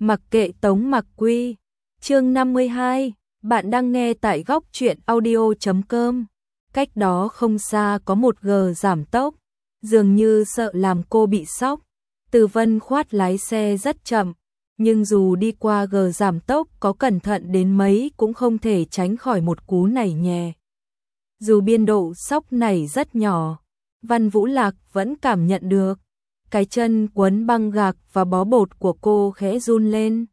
Mặc kệ Tống Mặc Quy. Chương 52, bạn đang nghe tại góc truyện audio.com. Cách đó không xa có một gờ giảm tốc, dường như sợ làm cô bị sốc. Từ Vân Khoát lái xe rất chậm, nhưng dù đi qua gờ giảm tốc có cẩn thận đến mấy cũng không thể tránh khỏi một cú nảy nhẹ. Dù biên độ sốc này rất nhỏ, Văn Vũ Lạc vẫn cảm nhận được. Cái chân quấn băng gạc và bó bột của cô khẽ run lên.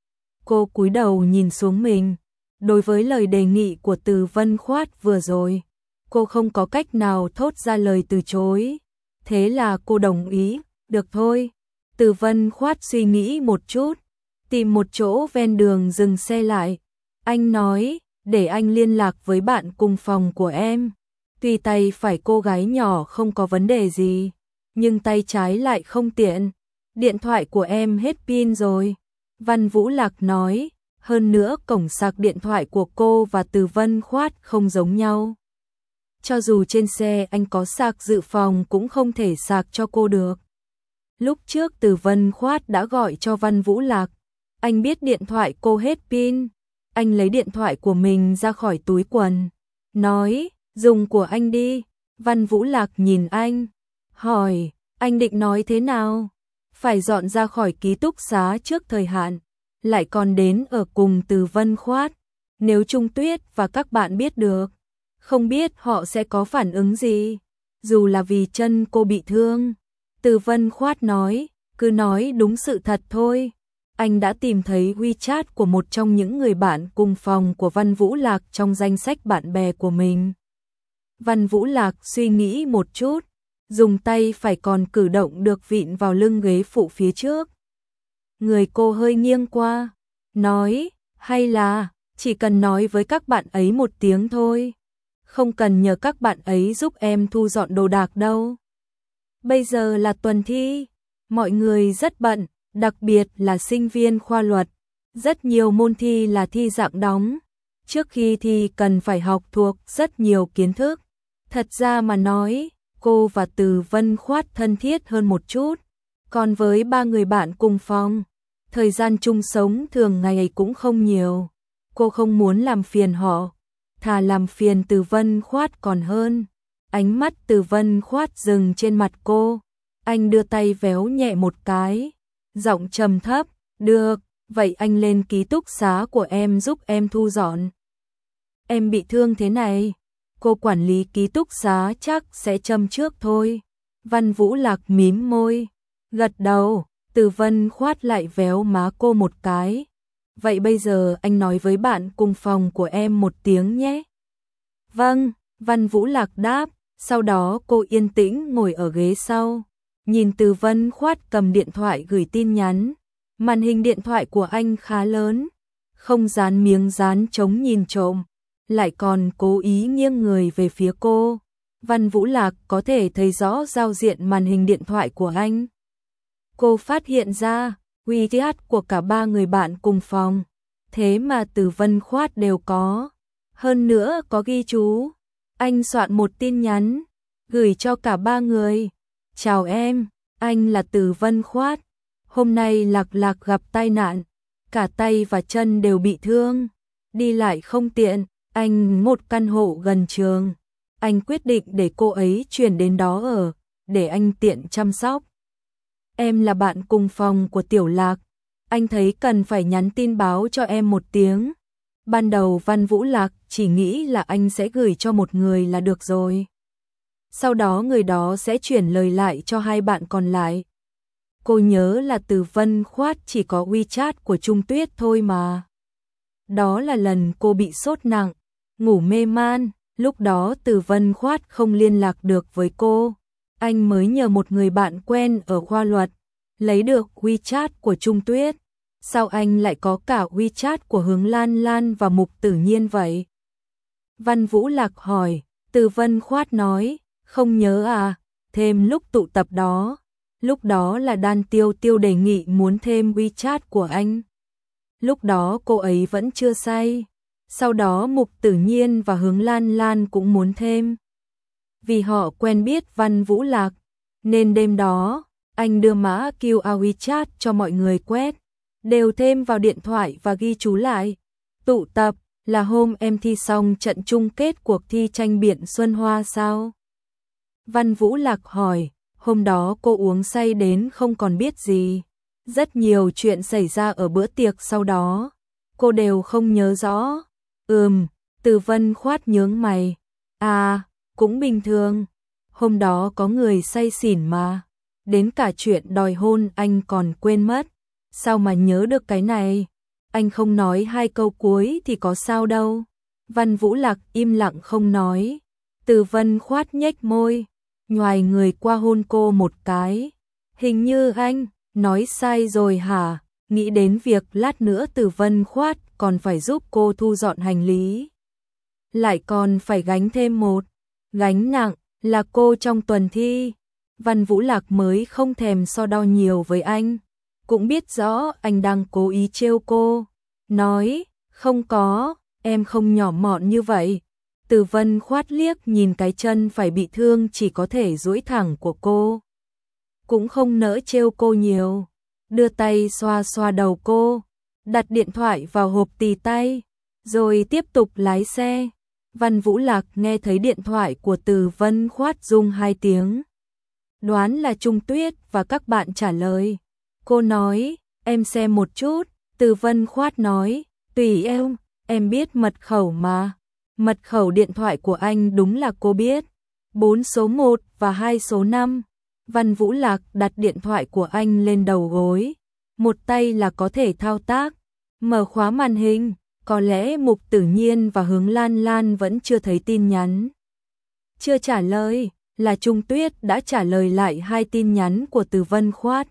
Cô cúi đầu nhìn xuống mình. Đối với lời đề nghị của Từ Vân Khoát vừa rồi, cô không có cách nào thốt ra lời từ chối. Thế là cô đồng ý, được thôi. Từ Vân Khoát suy nghĩ một chút, tìm một chỗ ven đường dừng xe lại. Anh nói, để anh liên lạc với bạn cùng phòng của em. Tuy tay phải cô gái nhỏ không có vấn đề gì, nhưng tay trái lại không tiện. Điện thoại của em hết pin rồi. Văn Vũ Lạc nói, hơn nữa cổng sạc điện thoại của cô và Từ Vân Khoát không giống nhau. Cho dù trên xe anh có sạc dự phòng cũng không thể sạc cho cô được. Lúc trước Từ Vân Khoát đã gọi cho Văn Vũ Lạc. Anh biết điện thoại cô hết pin. Anh lấy điện thoại của mình ra khỏi túi quần. Nói, dùng của anh đi. Văn Vũ Lạc nhìn anh. Hỏi, anh định nói thế nào? Phải dọn ra khỏi ký túc xá trước thời hạn. Lại còn đến ở cùng Từ Vân Khoát. Nếu Trung Tuyết và các bạn biết được, không biết họ sẽ có phản ứng gì. Dù là vì chân cô bị thương. Từ Vân Khoát nói, cứ nói đúng sự thật thôi. Anh đã tìm thấy WeChat của một trong những người bạn cùng phòng của Văn Vũ Lạc trong danh sách bạn bè của mình. Văn Vũ Lạc suy nghĩ một chút, dùng tay phải còn cử động được vịn vào lưng ghế phụ phía trước. Người cô hơi nghiêng qua, nói, hay là chỉ cần nói với các bạn ấy một tiếng thôi. Không cần nhờ các bạn ấy giúp em thu dọn đồ đạc đâu. Bây giờ là tuần thi, mọi người rất bận, đặc biệt là sinh viên khoa luật. Rất nhiều môn thi là thi dạng đóng. Trước khi thi cần phải học thuộc rất nhiều kiến thức. Thật ra mà nói, cô và Từ Vân Khoát thân thiết hơn một chút. Còn với ba người bạn cùng phòng, thời gian chung sống thường ngày cũng không nhiều. Cô không muốn làm phiền họ, thà làm phiền Từ Vân Khoát còn hơn. Ánh mắt Từ Vân Khoát dừng trên mặt cô. Anh đưa tay véo nhẹ một cái, giọng trầm thấp, được, vậy anh lên ký túc xá của em giúp em thu dọn. Em bị thương thế này, cô quản lý ký túc xá chắc sẽ châm trước thôi. Văn Vũ Lạc mím môi, gật đầu. Từ Vân Khoát lại véo má cô một cái. Vậy bây giờ anh nói với bạn cùng phòng của em một tiếng nhé. Vâng, Văn Vũ Lạc đáp. Sau đó cô yên tĩnh ngồi ở ghế sau, nhìn Từ Vân Khoát cầm điện thoại gửi tin nhắn. Màn hình điện thoại của anh khá lớn, không dán miếng dán chống nhìn trộm, lại còn cố ý nghiêng người về phía cô. Văn Vũ Lạc có thể thấy rõ giao diện màn hình điện thoại của anh. Cô phát hiện ra WeChat của cả ba người bạn cùng phòng, thế mà Từ Vân Khoát đều có. Hơn nữa có ghi chú. Anh soạn một tin nhắn, gửi cho cả ba người. Chào em, anh là Từ Vân Khoát. Hôm nay Lạc Lạc gặp tai nạn, cả tay và chân đều bị thương. Đi lại không tiện, anh một căn hộ gần trường. Anh quyết định để cô ấy chuyển đến đó ở, để anh tiện chăm sóc. Em là bạn cùng phòng của Tiểu Lạc. Anh thấy cần phải nhắn tin báo cho em một tiếng. Ban đầu Văn Vũ Lạc chỉ nghĩ là anh sẽ gửi cho một người là được rồi. Sau đó người đó sẽ chuyển lời lại cho hai bạn còn lại. Cô nhớ là Từ Vân Khoát chỉ có WeChat của Trung Tuyết thôi mà. Đó là lần cô bị sốt nặng, ngủ mê man, lúc đó Từ Vân Khoát không liên lạc được với cô. Anh mới nhờ một người bạn quen ở khoa luật, lấy được WeChat của Trung Tuyết. Sao anh lại có cả WeChat của Hướng Lan Lan và Mục Tử Nhiên vậy? Văn Vũ Lạc hỏi. Từ Vân Khoát nói, không nhớ à, thêm lúc tụ tập đó. Lúc đó là Đan Tiêu Tiêu đề nghị muốn thêm WeChat của anh. Lúc đó cô ấy vẫn chưa say. Sau đó Mục Tử Nhiên và Hướng Lan Lan cũng muốn thêm. Vì họ quen biết Văn Vũ Lạc, nên đêm đó, anh đưa mã QR WeChat cho mọi người quét. đều thêm vào điện thoại và ghi chú lại. Tụ tập là hôm em thi xong trận chung kết cuộc thi tranh biện Xuân Hoa sao? Văn Vũ Lạc hỏi, hôm đó cô uống say đến không còn biết gì. Rất nhiều chuyện xảy ra ở bữa tiệc sau đó, cô đều không nhớ rõ. Từ Vân Khoát nhướng mày. À, cũng bình thường. Hôm đó có người say xỉn mà. Đến cả chuyện đòi hôn anh còn quên mất. Sao mà nhớ được cái này? Anh không nói 2 câu cuối thì có sao đâu. Văn Vũ Lạc im lặng không nói. Từ Vân Khoát nhếch môi, nhoài người qua hôn cô một cái. Hình như anh nói sai rồi hả? Nghĩ đến việc lát nữa Từ Vân Khoát còn phải giúp cô thu dọn hành lý. Lại còn phải gánh thêm một gánh nặng là cô trong tuần thi. Văn Vũ Lạc mới không thèm so đo nhiều với anh. Cũng biết rõ anh đang cố ý trêu cô. Nói, không có, em không nhỏ mọn như vậy. Từ Vân Khoát liếc nhìn cái chân phải bị thương chỉ có thể duỗi thẳng của cô. Cũng không nỡ trêu cô nhiều. Đưa tay xoa xoa đầu cô, đặt điện thoại vào hộp tì tay, rồi tiếp tục lái xe. Văn Vũ Lạc nghe thấy điện thoại của Từ Vân Khoát rung 2 tiếng. Đoán là Trung Tuyết và các bạn trả lời. Cô nói, em xem một chút. Từ Vân Khoát nói, tùy em biết mật khẩu mà. Mật khẩu điện thoại của anh đúng là cô biết. 4 số 1 và 2 số 5. Văn Vũ Lạc đặt điện thoại của anh lên đầu gối. Một tay là có thể thao tác. Mở khóa màn hình. Có lẽ Mục Tử Nhiên và Hướng Lan Lan vẫn chưa thấy tin nhắn. Chưa trả lời, là Trung Tuyết đã trả lời lại 2 tin nhắn của Từ Vân Khoát.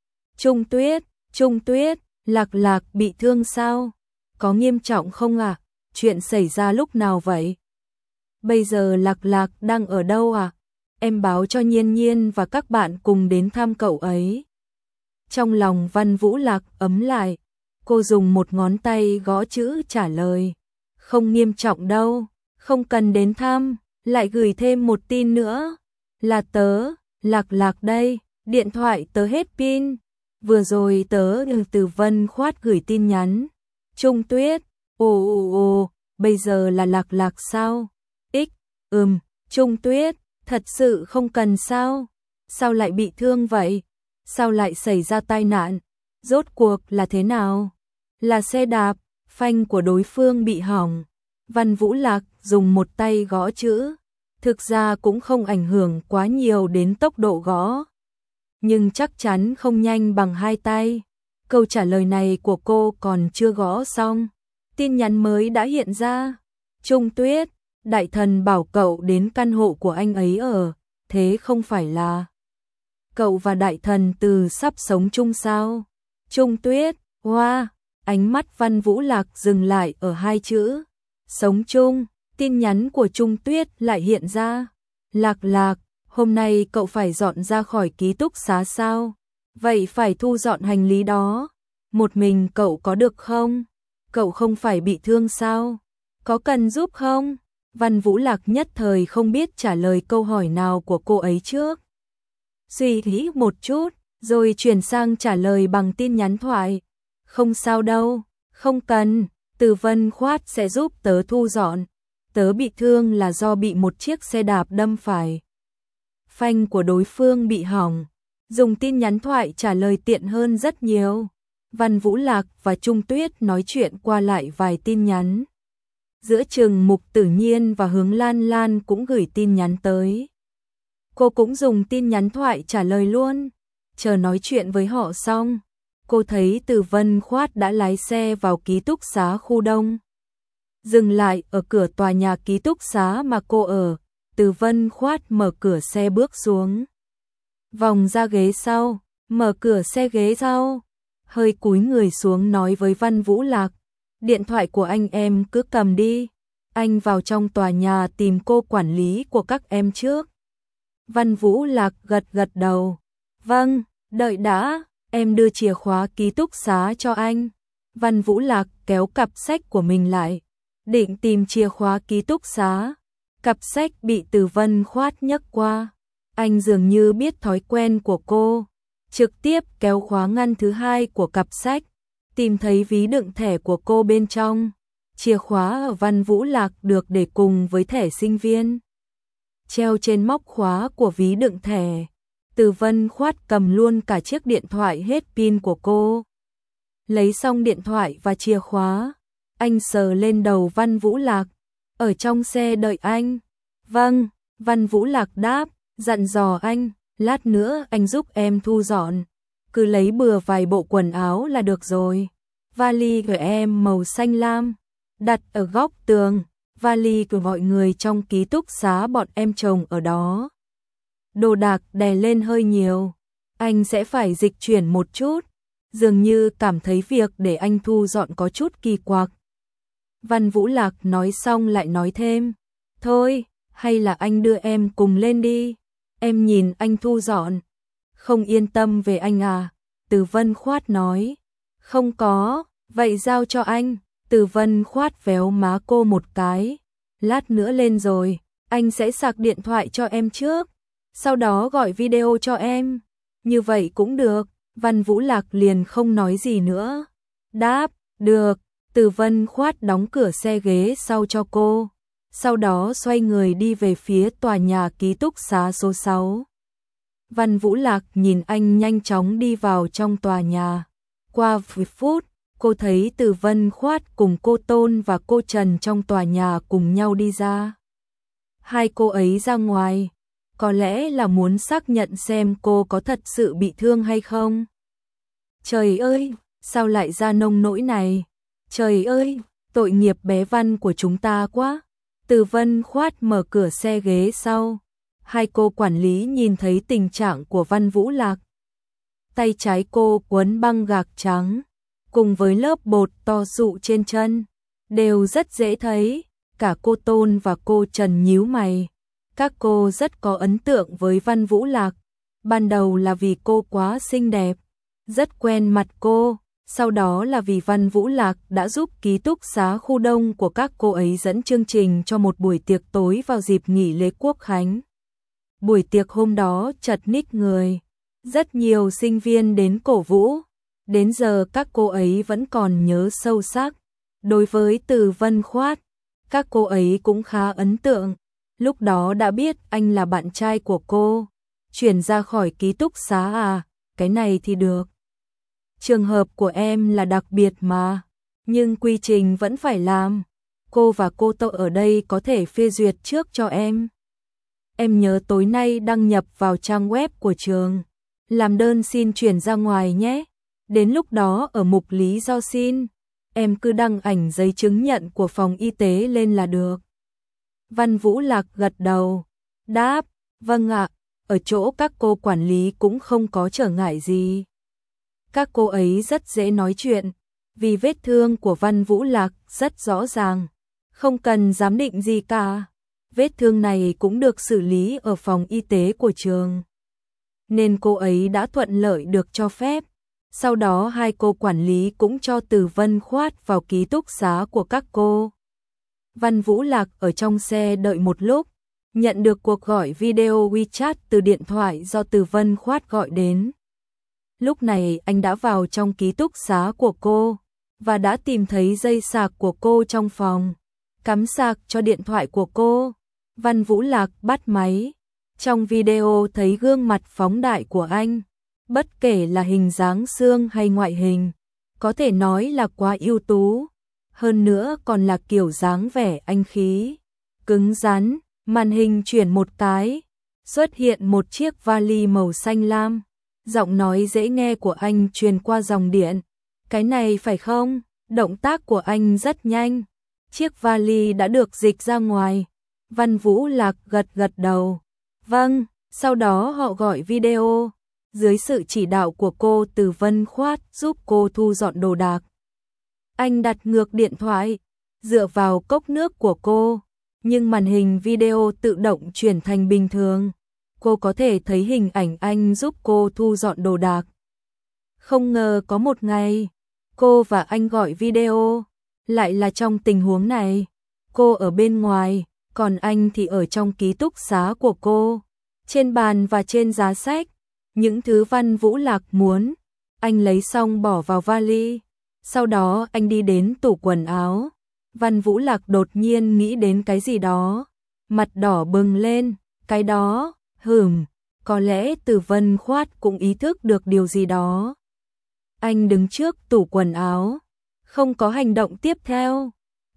Trung Tuyết, Lạc bị thương sao? Có nghiêm trọng không ạ? Chuyện xảy ra lúc nào vậy? Bây giờ Lạc đang ở đâu ạ? Em báo cho Nhiên Nhiên và các bạn cùng đến thăm cậu ấy. Trong lòng Văn Vũ Lạc ấm lại, cô dùng một ngón tay gõ chữ trả lời. Không nghiêm trọng đâu, không cần đến thăm, lại gửi thêm một tin nữa. Là tớ, Lạc đây, điện thoại tớ hết pin. Vừa rồi tớ được Từ Vân Khoát gửi tin nhắn. Trung Tuyết, ồ, bây giờ là Lạc sao? Trung Tuyết, thật sự không cần sao? Sao lại bị thương vậy? Sao lại xảy ra tai nạn? Rốt cuộc là thế nào? Là xe đạp, phanh của đối phương bị hỏng. Văn Vũ Lạc dùng một tay gõ chữ. Thực ra cũng không ảnh hưởng quá nhiều đến tốc độ gõ. Nhưng chắc chắn không nhanh bằng 2 tay. Câu trả lời này của cô còn chưa gõ xong. Tin nhắn mới đã hiện ra. Trung Tuyết, đại thần bảo cậu đến căn hộ của anh ấy ở. Thế không phải là cậu và đại thần Từ sắp sống chung sao? Trung Tuyết, hoa, ánh mắt Văn Vũ Lạc dừng lại ở 2 chữ. Sống chung, tin nhắn của Trung Tuyết lại hiện ra. Lạc, hôm nay cậu phải dọn ra khỏi ký túc xá sao? Vậy phải thu dọn hành lý đó. Một mình cậu có được không? Cậu không phải bị thương sao? Có cần giúp không? Văn Vũ Lạc nhất thời không biết trả lời câu hỏi nào của cô ấy trước. Suy nghĩ một chút, rồi chuyển sang trả lời bằng tin nhắn thoại. Không sao đâu, không cần, Từ Vân Khoát sẽ giúp tớ thu dọn. Tớ bị thương là do bị một chiếc xe đạp đâm phải. Phanh của đối phương bị hỏng. Dùng tin nhắn thoại trả lời tiện hơn rất nhiều. Văn Vũ Lạc và Trung Tuyết nói chuyện qua lại vài tin nhắn. Giữa chừng Mục Tử Nhiên và Hướng Lan Lan cũng gửi tin nhắn tới. Cô cũng dùng tin nhắn thoại trả lời luôn. Chờ nói chuyện với họ xong, cô thấy Từ Vân Khoát đã lái xe vào ký túc xá khu Đông. Dừng lại ở cửa tòa nhà ký túc xá mà cô ở. Từ Vân Khoát mở cửa xe bước xuống. Vòng ra ghế sau, mở cửa xe ghế sau. Hơi cúi người xuống nói với Văn Vũ Lạc. Điện thoại của anh em cứ cầm đi. Anh vào trong tòa nhà tìm cô quản lý của các em trước. Văn Vũ Lạc gật đầu. Vâng, đợi đã, em đưa chìa khóa ký túc xá cho anh. Văn Vũ Lạc kéo cặp sách của mình lại. Định tìm chìa khóa ký túc xá. Cặp sách bị Từ Vân Khoát nhấc qua. Anh dường như biết thói quen của cô. Trực tiếp kéo khóa ngăn thứ 2 của cặp sách. tìm thấy ví đựng thẻ của cô bên trong. Chìa khóa ở Văn Vũ Lạc được để cùng với thẻ sinh viên, treo trên móc khóa của ví đựng thẻ. Từ Vân Khoát cầm luôn cả chiếc điện thoại hết pin của cô. Lấy xong điện thoại và chìa khóa, anh sờ lên đầu Văn Vũ Lạc. Ở trong xe đợi anh. Vâng, Văn Vũ Lạc đáp, dặn dò anh, lát nữa anh giúp em thu dọn. Cứ lấy bừa vài bộ quần áo là được rồi. Vali của em màu xanh lam, đặt ở góc tường. Vali của mọi người trong ký túc xá bọn em chồng ở đó. Đồ đạc đè lên hơi nhiều, anh sẽ phải dịch chuyển một chút. Dường như cảm thấy việc để anh thu dọn có chút kỳ quặc. Văn Vũ Lạc nói xong lại nói thêm, thôi, hay là anh đưa em cùng lên đi. Em nhìn anh thu dọn, không yên tâm về anh à? Từ Vân Khoát nói, không có, vậy giao cho anh. Từ Vân Khoát véo má cô một cái, lát nữa lên rồi, anh sẽ sạc điện thoại cho em trước, sau đó gọi video cho em. Như vậy cũng được. Văn Vũ Lạc liền không nói gì nữa. Đáp, được. Từ Vân Khoát đóng cửa xe ghế sau cho cô, sau đó xoay người đi về phía tòa nhà ký túc xá số 6. Văn Vũ Lạc nhìn anh nhanh chóng đi vào trong tòa nhà. Qua 10 phút, cô thấy Từ Vân Khoát cùng cô Tôn và cô Trần trong tòa nhà cùng nhau đi ra. Hai cô ấy ra ngoài, có lẽ là muốn xác nhận xem cô có thật sự bị thương hay không. Trời ơi, sao lại ra nông nỗi này? Trời ơi, tội nghiệp bé Văn của chúng ta quá. Từ Vân Khoát mở cửa xe ghế sau. Hai cô quản lý nhìn thấy tình trạng của Văn Vũ Lạc. Tay trái cô quấn băng gạc trắng, cùng với lớp bột to sụ trên chân, đều rất dễ thấy. Cả cô Tôn và cô Trần nhíu mày. Các cô rất có ấn tượng với Văn Vũ Lạc. Ban đầu là vì cô quá xinh đẹp, rất quen mặt cô. Sau đó là vì Văn Vũ Lạc đã giúp ký túc xá khu đông của các cô ấy dẫn chương trình cho một buổi tiệc tối vào dịp nghỉ lễ Quốc khánh. Buổi tiệc hôm đó chật ních người, rất nhiều sinh viên đến cổ vũ. Đến giờ các cô ấy vẫn còn nhớ sâu sắc. Đối với Từ Vân Khoát, các cô ấy cũng khá ấn tượng. Lúc đó đã biết anh là bạn trai của cô. Chuyển ra khỏi ký túc xá à, cái này thì được. Trường hợp của em là đặc biệt mà, nhưng quy trình vẫn phải làm. Cô và cô Tô ở đây có thể phê duyệt trước cho em. Em nhớ tối nay đăng nhập vào trang web của trường, làm đơn xin chuyển ra ngoài nhé. Đến lúc đó ở mục lý do xin, em cứ đăng ảnh giấy chứng nhận của phòng y tế lên là được. Văn Vũ Lạc gật đầu, đáp, vâng ạ, ở chỗ các cô quản lý cũng không có trở ngại gì. Các cô ấy rất dễ nói chuyện, vì vết thương của Văn Vũ Lạc rất rõ ràng, không cần giám định gì cả. Vết thương này cũng được xử lý ở phòng y tế của trường, nên cô ấy đã thuận lợi được cho phép. Sau đó hai cô quản lý cũng cho Từ Vân Khoát vào ký túc xá của các cô. Văn Vũ Lạc ở trong xe đợi một lúc, nhận được cuộc gọi video WeChat từ điện thoại do Từ Vân Khoát gọi đến. Lúc này anh đã vào trong ký túc xá của cô và đã tìm thấy dây sạc của cô trong phòng, cắm sạc cho điện thoại của cô. Văn Vũ Lạc bắt máy. Trong video thấy gương mặt phóng đại của anh, bất kể là hình dáng xương hay ngoại hình, có thể nói là quá ưu tú. Hơn nữa còn là kiểu dáng vẻ anh khí, cứng rắn. Màn hình chuyển một cái, xuất hiện một chiếc vali màu xanh lam. Giọng nói dễ nghe của anh truyền qua dòng điện. Cái này phải không? Động tác của anh rất nhanh. Chiếc vali đã được dịch ra ngoài. Văn Vũ Lạc gật gật đầu. Vâng, sau đó họ gọi video. Dưới sự chỉ đạo của cô Từ Vân Khoát giúp cô thu dọn đồ đạc. Anh đặt ngược điện thoại, dựa vào cốc nước của cô. Nhưng màn hình video tự động chuyển thành bình thường. Cô có thể thấy hình ảnh anh giúp cô thu dọn đồ đạc. Không ngờ có một ngày, cô và anh gọi video, lại là trong tình huống này. Cô ở bên ngoài, còn anh thì ở trong ký túc xá của cô. Trên bàn và trên giá sách, những thứ Văn Vũ Lạc muốn, anh lấy xong bỏ vào vali. Sau đó anh đi đến tủ quần áo. Văn Vũ Lạc đột nhiên nghĩ đến cái gì đó, mặt đỏ bừng lên, cái đó, có lẽ Từ Vân Khoát cũng ý thức được điều gì đó. Anh đứng trước tủ quần áo, không có hành động tiếp theo.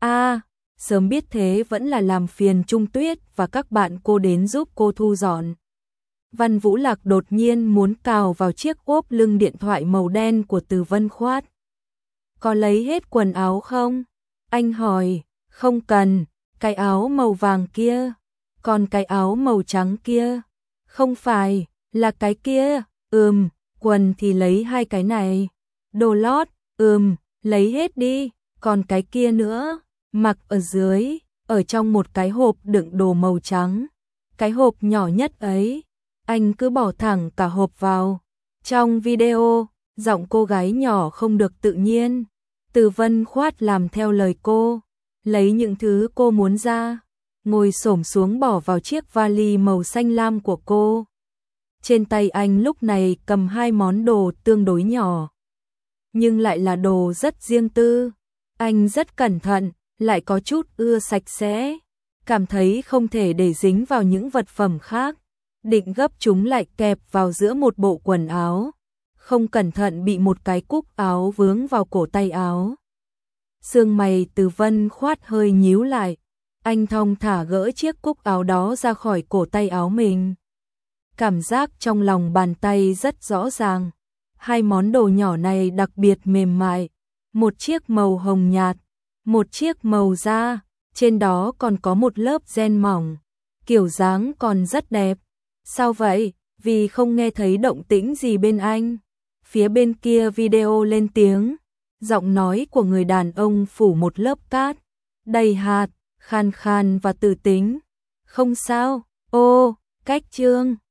Sớm biết thế vẫn là làm phiền Trung Tuyết và các bạn cô đến giúp cô thu dọn. Văn Vũ Lạc đột nhiên muốn cào vào chiếc ốp lưng điện thoại màu đen của Từ Vân Khoát. Có lấy hết quần áo không? Anh hỏi. Không cần. Cái áo màu vàng kia. Còn cái áo màu trắng kia. Không phải, là cái kia. Quần thì lấy hai cái này. Đồ lót, lấy hết đi. Còn cái kia nữa, mặc ở dưới, ở trong một cái hộp đựng đồ màu trắng. Cái hộp nhỏ nhất ấy, anh cứ bỏ thẳng cả hộp vào. Trong video, giọng cô gái nhỏ không được tự nhiên. Từ Vân Khoát làm theo lời cô, lấy những thứ cô muốn ra, ngồi xổm xuống bỏ vào chiếc vali màu xanh lam của cô. Trên tay anh lúc này cầm hai món đồ tương đối nhỏ, nhưng lại là đồ rất riêng tư. Anh rất cẩn thận, lại có chút ưa sạch sẽ, cảm thấy không thể để dính vào những vật phẩm khác, định gấp chúng lại kẹp vào giữa một bộ quần áo. Không cẩn thận bị một cái cúc áo vướng vào cổ tay áo. Sương mày Từ Vân Khoát hơi nhíu lại, anh thong thả gỡ chiếc cúc áo đó ra khỏi cổ tay áo mình. Cảm giác trong lòng bàn tay rất rõ ràng, hai món đồ nhỏ này đặc biệt mềm mại, một chiếc màu hồng nhạt, một chiếc màu da, trên đó còn có một lớp ren mỏng, kiểu dáng còn rất đẹp. Sao vậy? Vì không nghe thấy động tĩnh gì bên anh. Phía bên kia video lên tiếng, giọng nói của người đàn ông phủ một lớp cát, đầy hạt, khan khan và từ tính. Không sao, cách chương.